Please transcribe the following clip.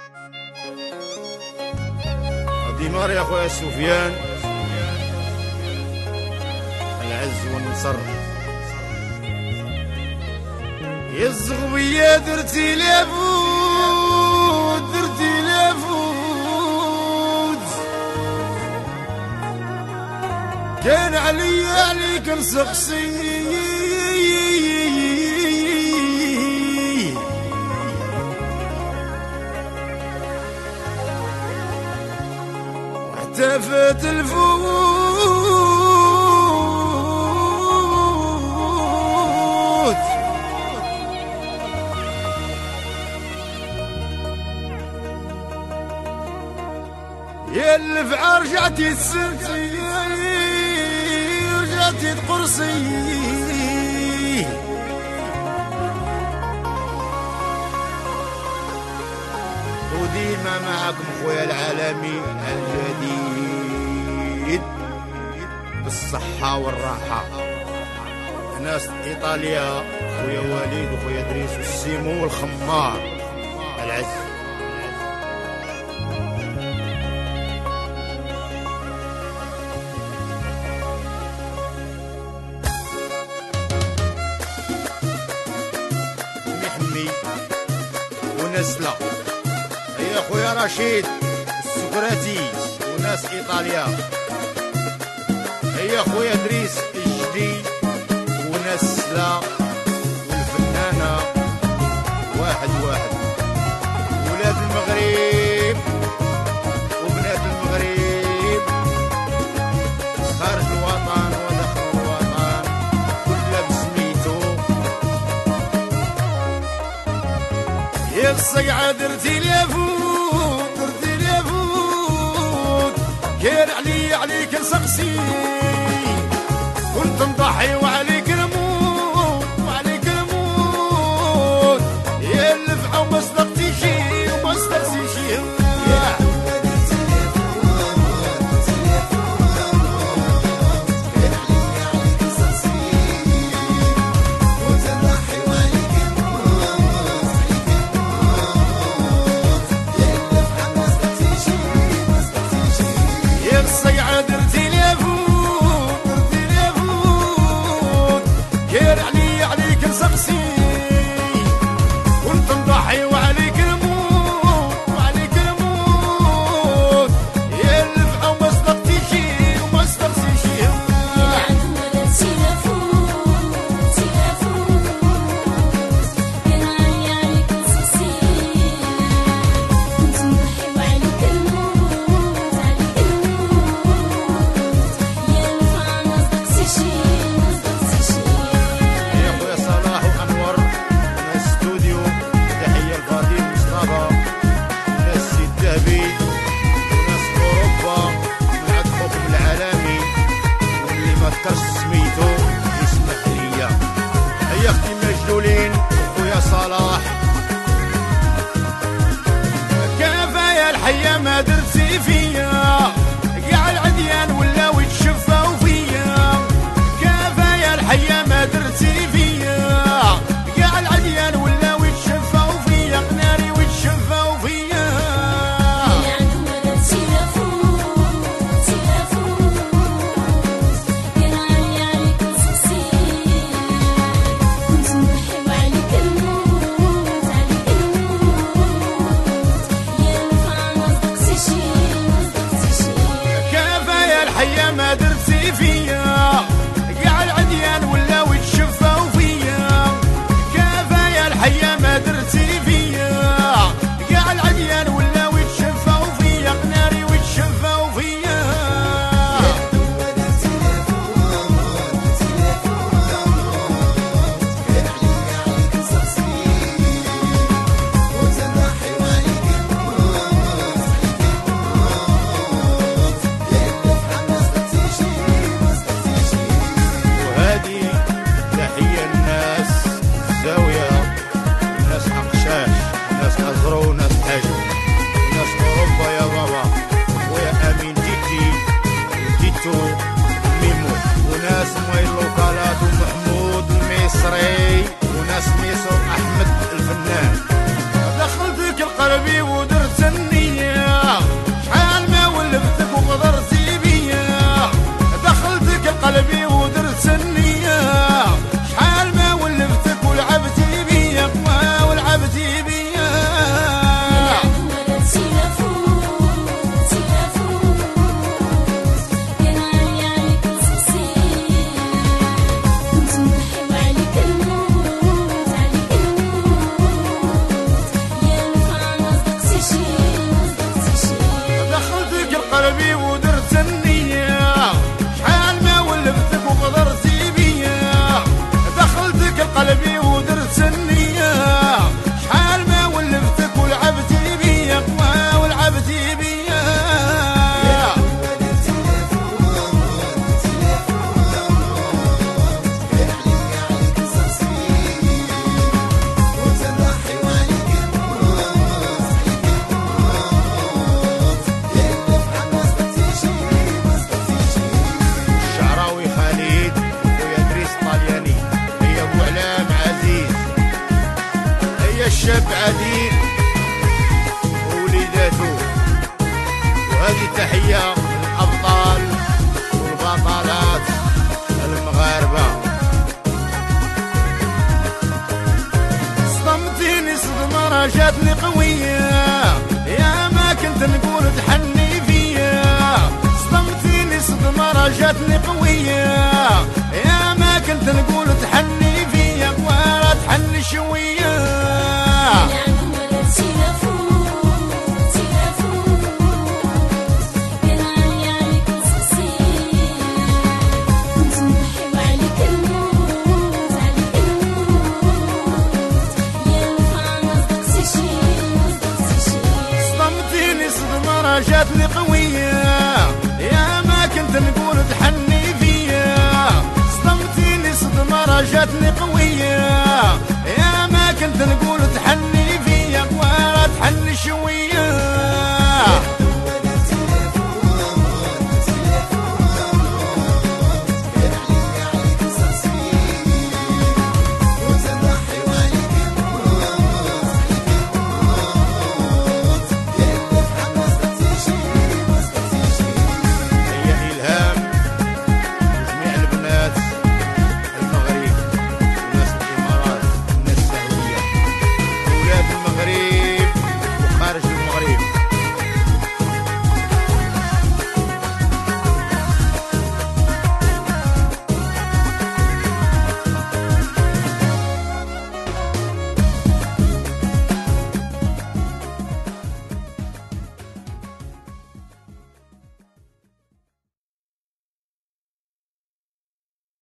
ديمار يا خويا سفيان العز والنصر يا الزغبية درتي لافوت درتي لافوت كان عليك نسقسي احتفت الفوت يا الفعار رجعتي تسنتي رجعتي تقرصي وديما معكم خويا العالمي الجديد بالصحة والراحة ناس إيطاليا خويا وليد وخويا دريس والسيمو والخمار العز محمي ونسلة هي خويا رشيد السكراتي وناس ايطاليا هي خويا دريس الجدي وناس سلا والفنانة واحد ولاد المغرب وبنات المغرب خارج الوطن وداخل الوطن كلها بسميتو يا الصقعة درتي لافوت درتي لافوت كان عليك نسقسي كنت نضحي وعليك نموت وعليك نموت يا اللفعة وما صدقتيش وما استرسيش صلاح كفاية الحياة ما درتي فيا قاع العديان ولاو يتشفاو فيا كفاية الحياة ما درتي فيا قاع العديان ولاو يتشفاو فيا قناري ويتشفاو فيا ما درتي فيا قاع العديان ولاو يتشفاو فيا كفاية الحياة ما درتي فيا قاع العديان ولاو يتشفاو فيا قناري ويتشفاو فيا قلبي ودرت النية، شحال ما ولفتك ولعبتي بيا ولعبتي بيا. الشاب عديل ووليداته، وهذه تحية للأبطال والبطلات المغاربة. صدمتيني صدمة راه جاتني قوية، يا ما كنت نقول تحني فيا. صدمتيني صدمة راه جاتني قوية، يا ما كنت نقول تحني فيا ورا تحني شوية. جاتني قوية، يا ما كنت نقول تحني فيا. صدمتيني صدمة راه جاتني قوية، يا ما كنت نقول